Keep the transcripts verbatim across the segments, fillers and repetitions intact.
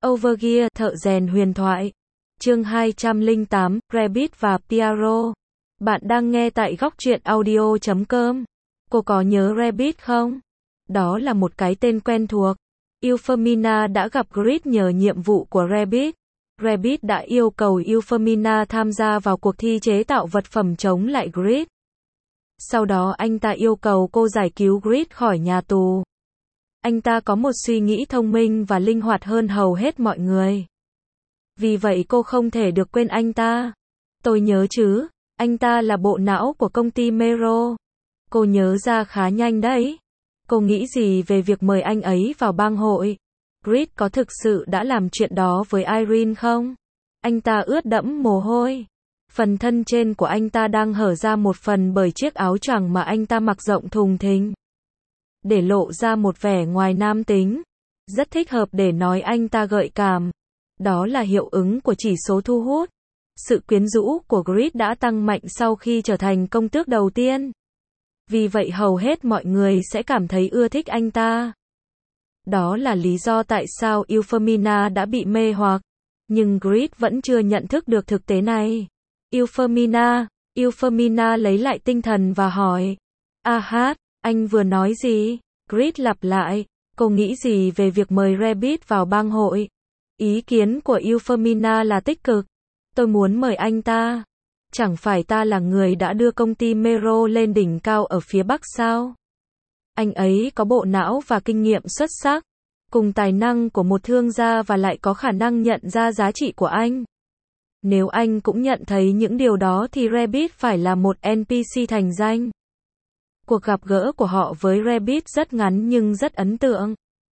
Overgear, thợ rèn huyền thoại. Chương hai trăm lẻ tám, Rabbit và Piaro. Bạn đang nghe tại góc truyện audio chấm com. Cô có nhớ Rabbit không? Đó là một cái tên quen thuộc. Euphemina đã gặp Grid nhờ nhiệm vụ của Rabbit. Rabbit đã yêu cầu Euphemina tham gia vào cuộc thi chế tạo vật phẩm chống lại Grid. Sau đó anh ta yêu cầu cô giải cứu Grid khỏi nhà tù. Anh ta có một suy nghĩ thông minh và linh hoạt hơn hầu hết mọi người. Vì vậy cô không thể được quên anh ta. Tôi nhớ chứ, anh ta là bộ não của công ty Mero. Cô nhớ ra khá nhanh đấy. Cô nghĩ gì về việc mời anh ấy vào bang hội? Grid có thực sự đã làm chuyện đó với Irene không? Anh ta ướt đẫm mồ hôi. Phần thân trên của anh ta đang hở ra một phần bởi chiếc áo choàng mà anh ta mặc rộng thùng thình, để lộ ra một vẻ ngoài nam tính. Rất thích hợp để nói anh ta gợi cảm. Đó là hiệu ứng của chỉ số thu hút. Sự quyến rũ của Grid đã tăng mạnh sau khi trở thành công tước đầu tiên. Vì vậy hầu hết mọi người sẽ cảm thấy ưa thích anh ta. Đó là lý do tại sao Euphemina đã bị mê hoặc. Nhưng Grid vẫn chưa nhận thức được thực tế này. Euphemina, Euphemina lấy lại tinh thần và hỏi. A hát, anh vừa nói gì? Grid lặp lại. Cô nghĩ gì về việc mời Rabbit vào bang hội? Ý kiến của Euphemina là tích cực. Tôi muốn mời anh ta. Chẳng phải ta là người đã đưa công ty Mero lên đỉnh cao ở phía Bắc sao? Anh ấy có bộ não và kinh nghiệm xuất sắc, cùng tài năng của một thương gia và lại có khả năng nhận ra giá trị của anh. Nếu anh cũng nhận thấy những điều đó thì Rabbit phải là một en pê xê thành danh. Cuộc gặp gỡ của họ với Rabbit rất ngắn nhưng rất ấn tượng.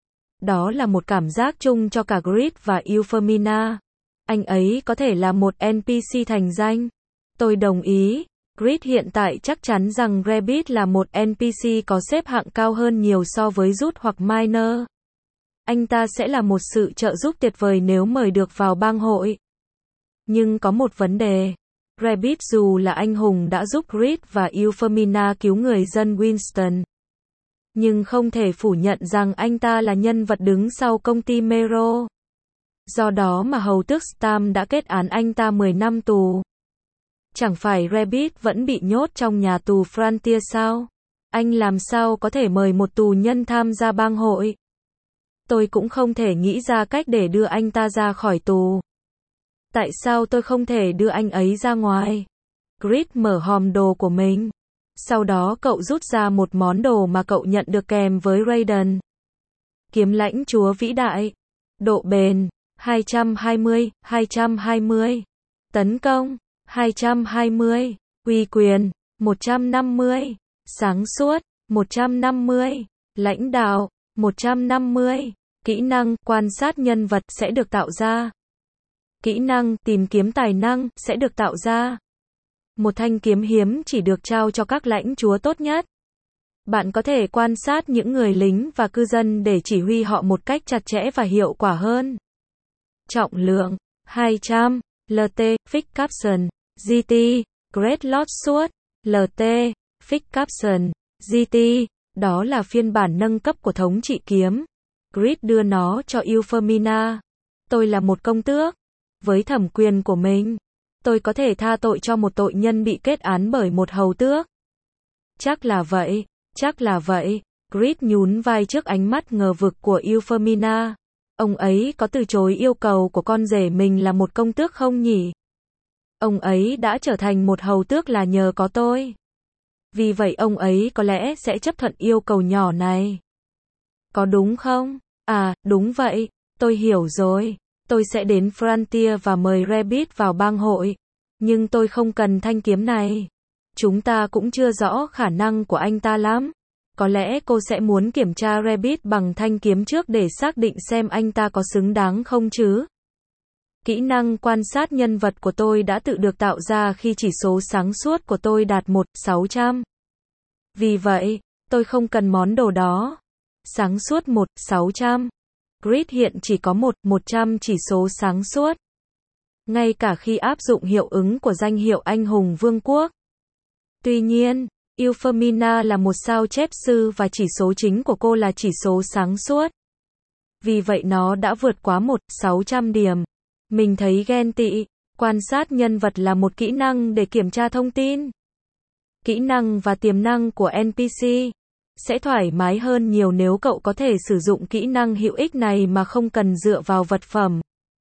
Đó là một cảm giác chung cho cả Grid và Euphemina. Anh ấy có thể là một en pê xê thành danh. Tôi đồng ý. Grid hiện tại chắc chắn rằng Rabbit là một en pê xê có xếp hạng cao hơn nhiều so với Ruth hoặc Miner. Anh ta sẽ là một sự trợ giúp tuyệt vời nếu mời được vào bang hội. Nhưng có một vấn đề. Rabbit dù là anh hùng đã giúp Grid và Euphemina cứu người dân Winston, nhưng không thể phủ nhận rằng anh ta là nhân vật đứng sau công ty Mero. Do đó mà hầu tước Stam đã kết án anh ta mười năm tù. Chẳng phải Rabbit vẫn bị nhốt trong nhà tù Frontier sao? Anh làm sao có thể mời một tù nhân tham gia bang hội? Tôi cũng không thể nghĩ ra cách để đưa anh ta ra khỏi tù. Tại sao tôi không thể đưa anh ấy ra ngoài? Grid mở hòm đồ của mình. Sau đó cậu rút ra một món đồ mà cậu nhận được kèm với Raiden. Kiếm lãnh chúa vĩ đại. Độ bền, hai trăm hai mươi, hai trăm hai mươi. Tấn công, hai trăm hai mươi. Uy quyền, một trăm năm mươi. Sáng suốt, một trăm năm mươi. Lãnh đạo, một trăm năm mươi. Kỹ năng, quan sát nhân vật sẽ được tạo ra. Kỹ năng, tìm kiếm tài năng, sẽ được tạo ra. Một thanh kiếm hiếm chỉ được trao cho các lãnh chúa tốt nhất. Bạn có thể quan sát những người lính và cư dân để chỉ huy họ một cách chặt chẽ và hiệu quả hơn. Trọng lượng, hai trăm. lờ tê, Fix Capson, giê tê, Great Lord Sword, lờ tê, Fix Capson, giê tê, đó là phiên bản nâng cấp của thống trị kiếm. Grid đưa nó cho Euphemina. Tôi là một công tước. Với thẩm quyền của mình, tôi có thể tha tội cho một tội nhân bị kết án bởi một hầu tước. Chắc là vậy, chắc là vậy. Grid nhún vai trước ánh mắt ngờ vực của Euphemina. Ông ấy có từ chối yêu cầu của con rể mình là một công tước không nhỉ? Ông ấy đã trở thành một hầu tước là nhờ có tôi. Vì vậy ông ấy có lẽ sẽ chấp thuận yêu cầu nhỏ này. Có đúng không? À, đúng vậy, tôi hiểu rồi. Tôi sẽ đến Frontier và mời Rabbit vào bang hội. Nhưng tôi không cần thanh kiếm này. Chúng ta cũng chưa rõ khả năng của anh ta lắm. Có lẽ cô sẽ muốn kiểm tra Rabbit bằng thanh kiếm trước để xác định xem anh ta có xứng đáng không chứ. Kỹ năng quan sát nhân vật của tôi đã tự được tạo ra khi chỉ số sáng suốt của tôi đạt một phẩy sáu trăm. Vì vậy, tôi không cần món đồ đó. Sáng suốt một phẩy sáu trăm. Grid hiện chỉ có một phẩy một trăm chỉ số sáng suốt. Ngay cả khi áp dụng hiệu ứng của danh hiệu anh hùng vương quốc. Tuy nhiên, Euphemina là một sao chép sư và chỉ số chính của cô là chỉ số sáng suốt. vì vậy nó đã vượt quá một nghìn sáu trăm điểm. Mình thấy ghen tị. Quan sát nhân vật là một kỹ năng để kiểm tra thông tin. Kỹ năng và tiềm năng của en pê xê sẽ thoải mái hơn nhiều nếu cậu có thể sử dụng kỹ năng hữu ích này mà không cần dựa vào vật phẩm.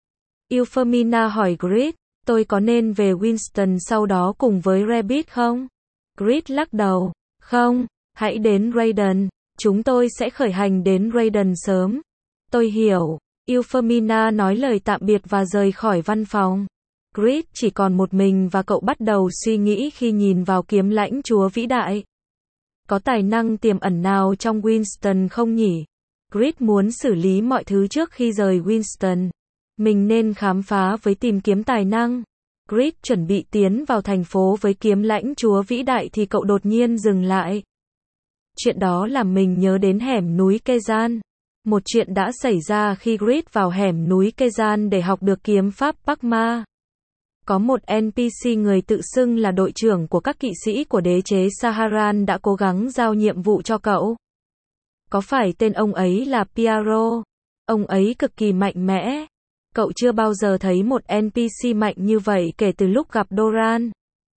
Euphemina hỏi Grid, tôi có nên về Winston sau đó cùng với Rabbit không? Grid lắc đầu, không, hãy đến Raiden, chúng tôi sẽ khởi hành đến Raiden sớm. Tôi hiểu. Euphemina nói lời tạm biệt và rời khỏi văn phòng. Grid chỉ còn một mình và cậu bắt đầu suy nghĩ khi nhìn vào kiếm lãnh chúa vĩ đại. Có tài năng tiềm ẩn nào trong Winston không nhỉ? Grid muốn xử lý mọi thứ trước khi rời Winston. Mình nên khám phá với tìm kiếm tài năng. Grid chuẩn bị tiến vào thành phố với kiếm lãnh chúa vĩ đại thì cậu đột nhiên dừng lại. Chuyện đó làm mình nhớ đến hẻm núi Kezan. Một chuyện đã xảy ra khi Grid vào hẻm núi Kezan để học được kiếm pháp Pakma. Có một en pê xê người tự xưng là đội trưởng của các kỵ sĩ của đế chế Saharan đã cố gắng giao nhiệm vụ cho cậu. Có phải tên ông ấy là Piaro? Ông ấy cực kỳ mạnh mẽ. Cậu chưa bao giờ thấy một en pê xê mạnh như vậy kể từ lúc gặp Doran.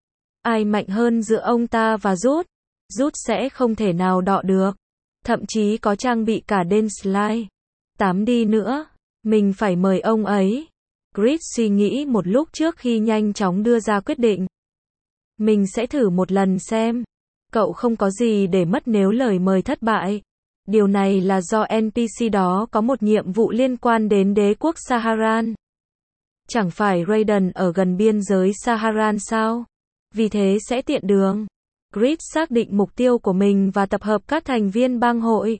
Ai mạnh hơn giữa ông ta và Rút? Rút sẽ không thể nào đọ được. Thậm chí có trang bị cả Denslide. Tám đi nữa. Mình phải mời ông ấy. Grid suy nghĩ một lúc trước khi nhanh chóng đưa ra quyết định. Mình sẽ thử một lần xem. Cậu không có gì để mất nếu lời mời thất bại. Điều này là do en pê xê đó có một nhiệm vụ liên quan đến đế quốc Saharan. Chẳng phải Raiden ở gần biên giới Saharan sao? Vì thế sẽ tiện đường. Grid xác định mục tiêu của mình và tập hợp các thành viên bang hội.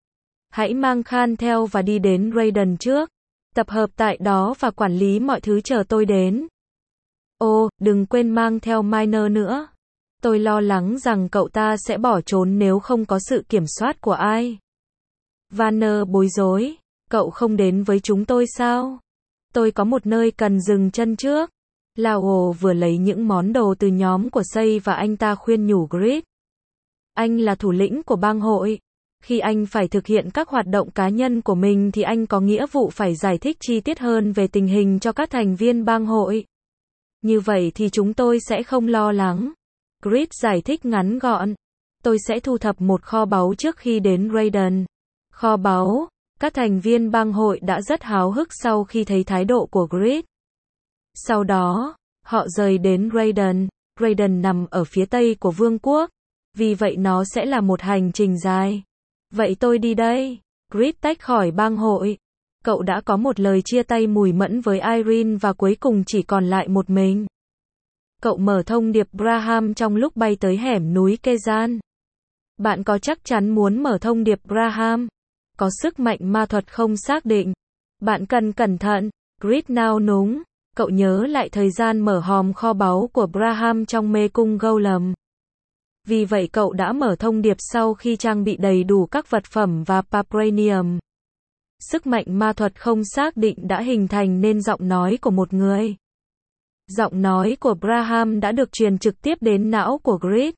Hãy mang Khan theo và đi đến Raiden trước. Tập hợp tại đó và quản lý mọi thứ chờ tôi đến. Ô, đừng quên mang theo Miner nữa. Tôi lo lắng rằng cậu ta sẽ bỏ trốn nếu không có sự kiểm soát của ai. Vanner bối rối. Cậu không đến với chúng tôi sao? Tôi có một nơi cần dừng chân trước. Lao vừa lấy những món đồ từ nhóm của Say và anh ta khuyên nhủ Grid. Anh là thủ lĩnh của bang hội. Khi anh phải thực hiện các hoạt động cá nhân của mình thì anh có nghĩa vụ phải giải thích chi tiết hơn về tình hình cho các thành viên bang hội. Như vậy thì chúng tôi sẽ không lo lắng. Grid giải thích ngắn gọn. Tôi sẽ thu thập một kho báu trước khi đến Raiden. Kho báu. Các thành viên bang hội đã rất háo hức sau khi thấy thái độ của Grid. Sau đó, họ rời đến Raiden. Raiden nằm ở phía tây của vương quốc. Vì vậy nó sẽ là một hành trình dài. Vậy tôi đi đây. Grid tách khỏi bang hội. Cậu đã có một lời chia tay mùi mẫn với Irene và cuối cùng chỉ còn lại một mình. Cậu mở thông điệp Braham trong lúc bay tới hẻm núi Kezan. Bạn có chắc chắn muốn mở thông điệp Braham? Có sức mạnh ma thuật không xác định. Bạn cần cẩn thận. Grid nao núng. Cậu nhớ lại thời gian mở hòm kho báu của Braham trong mê cung Golem. Vì vậy cậu đã mở thông điệp sau khi trang bị đầy đủ các vật phẩm và Papranium. Sức mạnh ma thuật không xác định đã hình thành nên giọng nói của một người. Giọng nói của Braham đã được truyền trực tiếp đến não của Grid.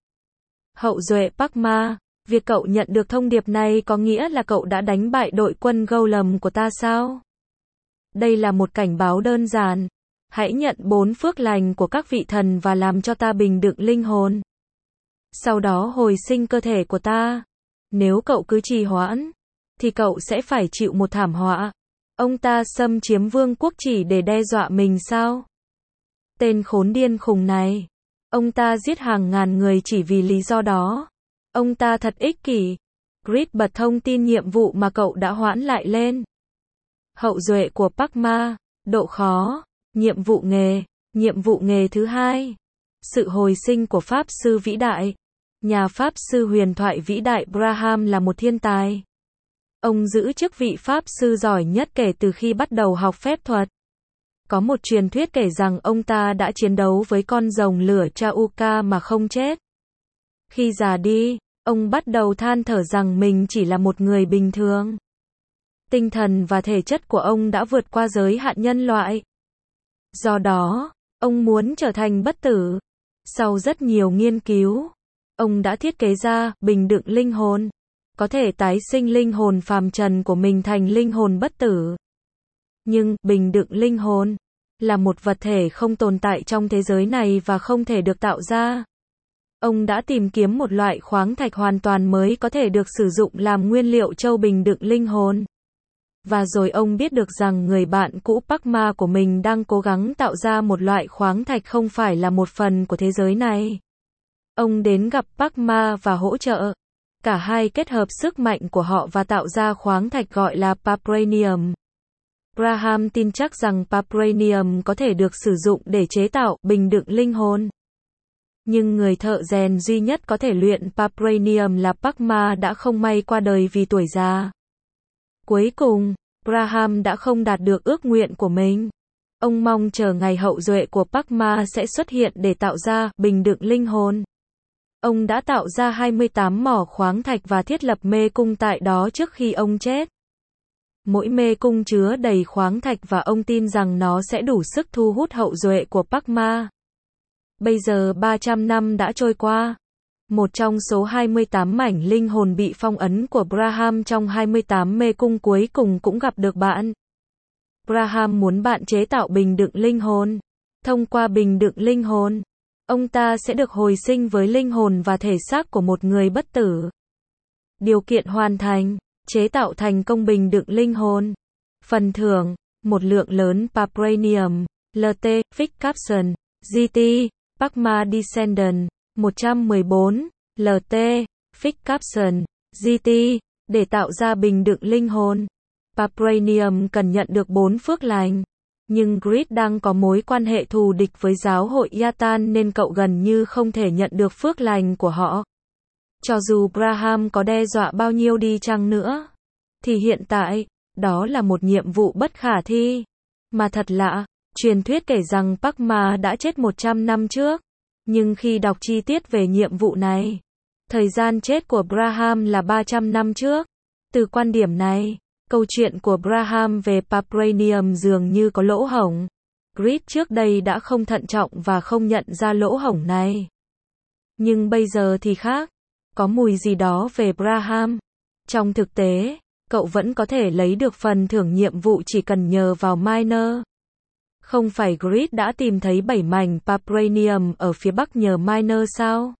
Hậu duệ Pakma, việc cậu nhận được thông điệp này có nghĩa là cậu đã đánh bại đội quân Golem của ta sao? Đây là một cảnh báo đơn giản. Hãy nhận bốn phước lành của các vị thần và làm cho ta bình đựng linh hồn. Sau đó hồi sinh cơ thể của ta. Nếu cậu cứ trì hoãn, thì cậu sẽ phải chịu một thảm họa. Ông ta xâm chiếm vương quốc chỉ để đe dọa mình sao? Tên khốn điên khùng này. Ông ta giết hàng ngàn người chỉ vì lý do đó. Ông ta thật ích kỷ. Grid bật thông tin nhiệm vụ mà cậu đã hoãn lại lên. Hậu duệ của Pakma. Độ khó. Nhiệm vụ nghề. Nhiệm vụ nghề thứ hai. Sự hồi sinh của Pháp sư vĩ đại. Nhà Pháp sư huyền thoại vĩ đại Braham là một thiên tài. Ông giữ chức vị Pháp sư giỏi nhất kể từ khi bắt đầu học phép thuật. Có một truyền thuyết kể rằng ông ta đã chiến đấu với con rồng lửa Chauka mà không chết. Khi già đi, ông bắt đầu than thở rằng mình chỉ là một người bình thường. Tinh thần và thể chất của ông đã vượt qua giới hạn nhân loại. Do đó, ông muốn trở thành bất tử. Sau rất nhiều nghiên cứu, ông đã thiết kế ra bình đựng linh hồn. có thể tái sinh linh hồn phàm trần của mình thành linh hồn bất tử. Nhưng, bình đựng linh hồn, là một vật thể không tồn tại trong thế giới này và không thể được tạo ra. Ông đã tìm kiếm một loại khoáng thạch hoàn toàn mới có thể được sử dụng làm nguyên liệu châu bình đựng linh hồn. Và rồi ông biết được rằng người bạn cũ Park-ma của mình đang cố gắng tạo ra một loại khoáng thạch không phải là một phần của thế giới này. Ông đến gặp Park-ma và hỗ trợ. Cả hai kết hợp sức mạnh của họ và tạo ra khoáng thạch gọi là Papranium. Graham tin chắc rằng Papranium có thể được sử dụng để chế tạo bình đựng linh hồn. Nhưng người thợ rèn duy nhất có thể luyện Papranium là Park-ma đã không may qua đời vì tuổi già. Cuối cùng, Graham đã không đạt được ước nguyện của mình. Ông mong chờ ngày hậu duệ của Park-ma sẽ xuất hiện để tạo ra bình đựng linh hồn. Ông đã tạo ra hai mươi tám mỏ khoáng thạch và thiết lập mê cung tại đó trước khi ông chết. Mỗi mê cung chứa đầy khoáng thạch và ông tin rằng nó sẽ đủ sức thu hút hậu duệ của Park-ma. Bây giờ ba trăm năm đã trôi qua. Một trong số hai mươi tám mảnh linh hồn bị phong ấn của Graham trong hai mươi tám mê cung cuối cùng cũng gặp được bạn. Graham muốn bạn chế tạo bình đựng linh hồn. Thông qua bình đựng linh hồn, ông ta sẽ được hồi sinh với linh hồn và thể xác của một người bất tử. Điều kiện hoàn thành, chế tạo thành công bình đựng linh hồn. Phần thưởng, một lượng lớn Papranium, lờ tê, Fixed Caption, giê tê, Park-ma Descendant, một trăm mười bốn, lờ tê, Fixed Caption, giê tê, để tạo ra bình đựng linh hồn. Papranium cần nhận được bốn phước lành. Nhưng Grid đang có mối quan hệ thù địch với giáo hội Yatan nên cậu gần như không thể nhận được phước lành của họ. Cho dù Graham có đe dọa bao nhiêu đi chăng nữa, thì hiện tại, đó là một nhiệm vụ bất khả thi. Mà thật lạ, truyền thuyết kể rằng Park-ma đã chết một trăm năm trước. Nhưng khi đọc chi tiết về nhiệm vụ này, thời gian chết của Graham là ba trăm năm trước. Từ quan điểm này, câu chuyện của Graham về Papranium dường như có lỗ hổng. Grid trước đây đã không thận trọng và không nhận ra lỗ hổng này. Nhưng bây giờ thì khác. Có mùi gì đó về Graham. Trong thực tế, cậu vẫn có thể lấy được phần thưởng nhiệm vụ chỉ cần nhờ vào Miner. Không phải Grid đã tìm thấy bảy mảnh Papranium ở phía bắc nhờ Miner sao?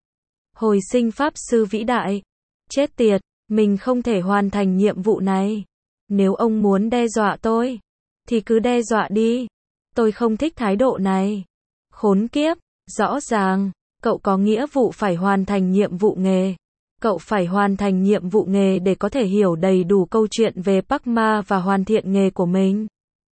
Hồi sinh pháp sư vĩ đại. Chết tiệt, mình không thể hoàn thành nhiệm vụ này. Nếu ông muốn đe dọa tôi, thì cứ đe dọa đi. Tôi không thích thái độ này. Khốn kiếp, rõ ràng, cậu có nghĩa vụ phải hoàn thành nhiệm vụ nghề. Cậu phải hoàn thành nhiệm vụ nghề để có thể hiểu đầy đủ câu chuyện về Park-ma và hoàn thiện nghề của mình.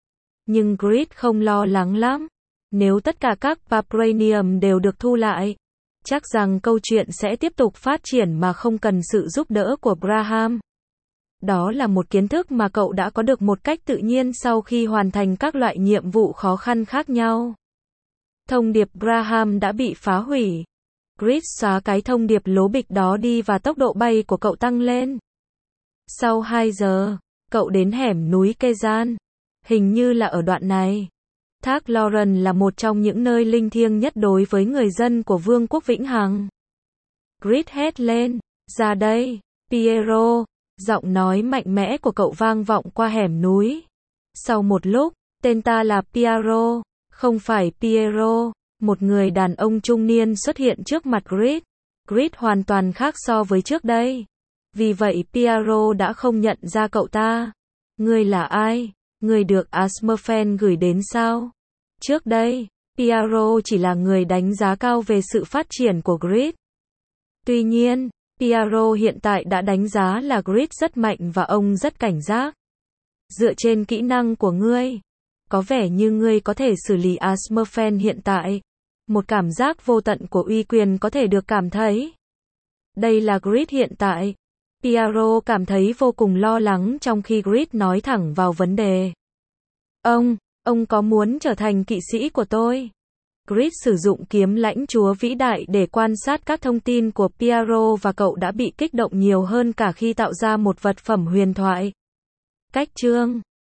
Nhưng Grid không lo lắng lắm. Nếu tất cả các Papranium đều được thu lại, chắc rằng câu chuyện sẽ tiếp tục phát triển mà không cần sự giúp đỡ của Graham. Đó là một kiến thức mà cậu đã có được một cách tự nhiên sau khi hoàn thành các loại nhiệm vụ khó khăn khác nhau. Thông điệp Graham đã bị phá hủy. Grid xóa cái thông điệp lố bịch đó đi và tốc độ bay của cậu tăng lên. Sau hai giờ, cậu đến hẻm núi Kezan. Hình như là ở đoạn này. Thác Lauren là một trong những nơi linh thiêng nhất đối với người dân của Vương quốc Vĩnh Hằng. Grid hét lên, ra đây, Piero. Giọng nói mạnh mẽ của cậu vang vọng qua hẻm núi. Sau một lúc, tên ta là Piero, không phải Piero. Một người đàn ông trung niên xuất hiện trước mặt Grid. Grid hoàn toàn khác so với trước đây. Vì vậy Piero đã không nhận ra cậu ta. Ngươi là ai? Ngươi được Asmerfen gửi đến sao? Trước đây, Piero chỉ là người đánh giá cao về sự phát triển của Grid. Tuy nhiên, Piero hiện tại đã đánh giá là Grid rất mạnh và ông rất cảnh giác. Dựa trên kỹ năng của ngươi, có vẻ như ngươi có thể xử lý Asmerfen hiện tại. Một cảm giác vô tận của uy quyền có thể được cảm thấy. Đây là Grid hiện tại. Piero cảm thấy vô cùng lo lắng trong khi Grid nói thẳng vào vấn đề. Ông, ông có muốn trở thành kỵ sĩ của tôi? Grid sử dụng kiếm lãnh chúa vĩ đại để quan sát các thông tin của Piero và cậu đã bị kích động nhiều hơn cả khi tạo ra một vật phẩm huyền thoại. Cách chương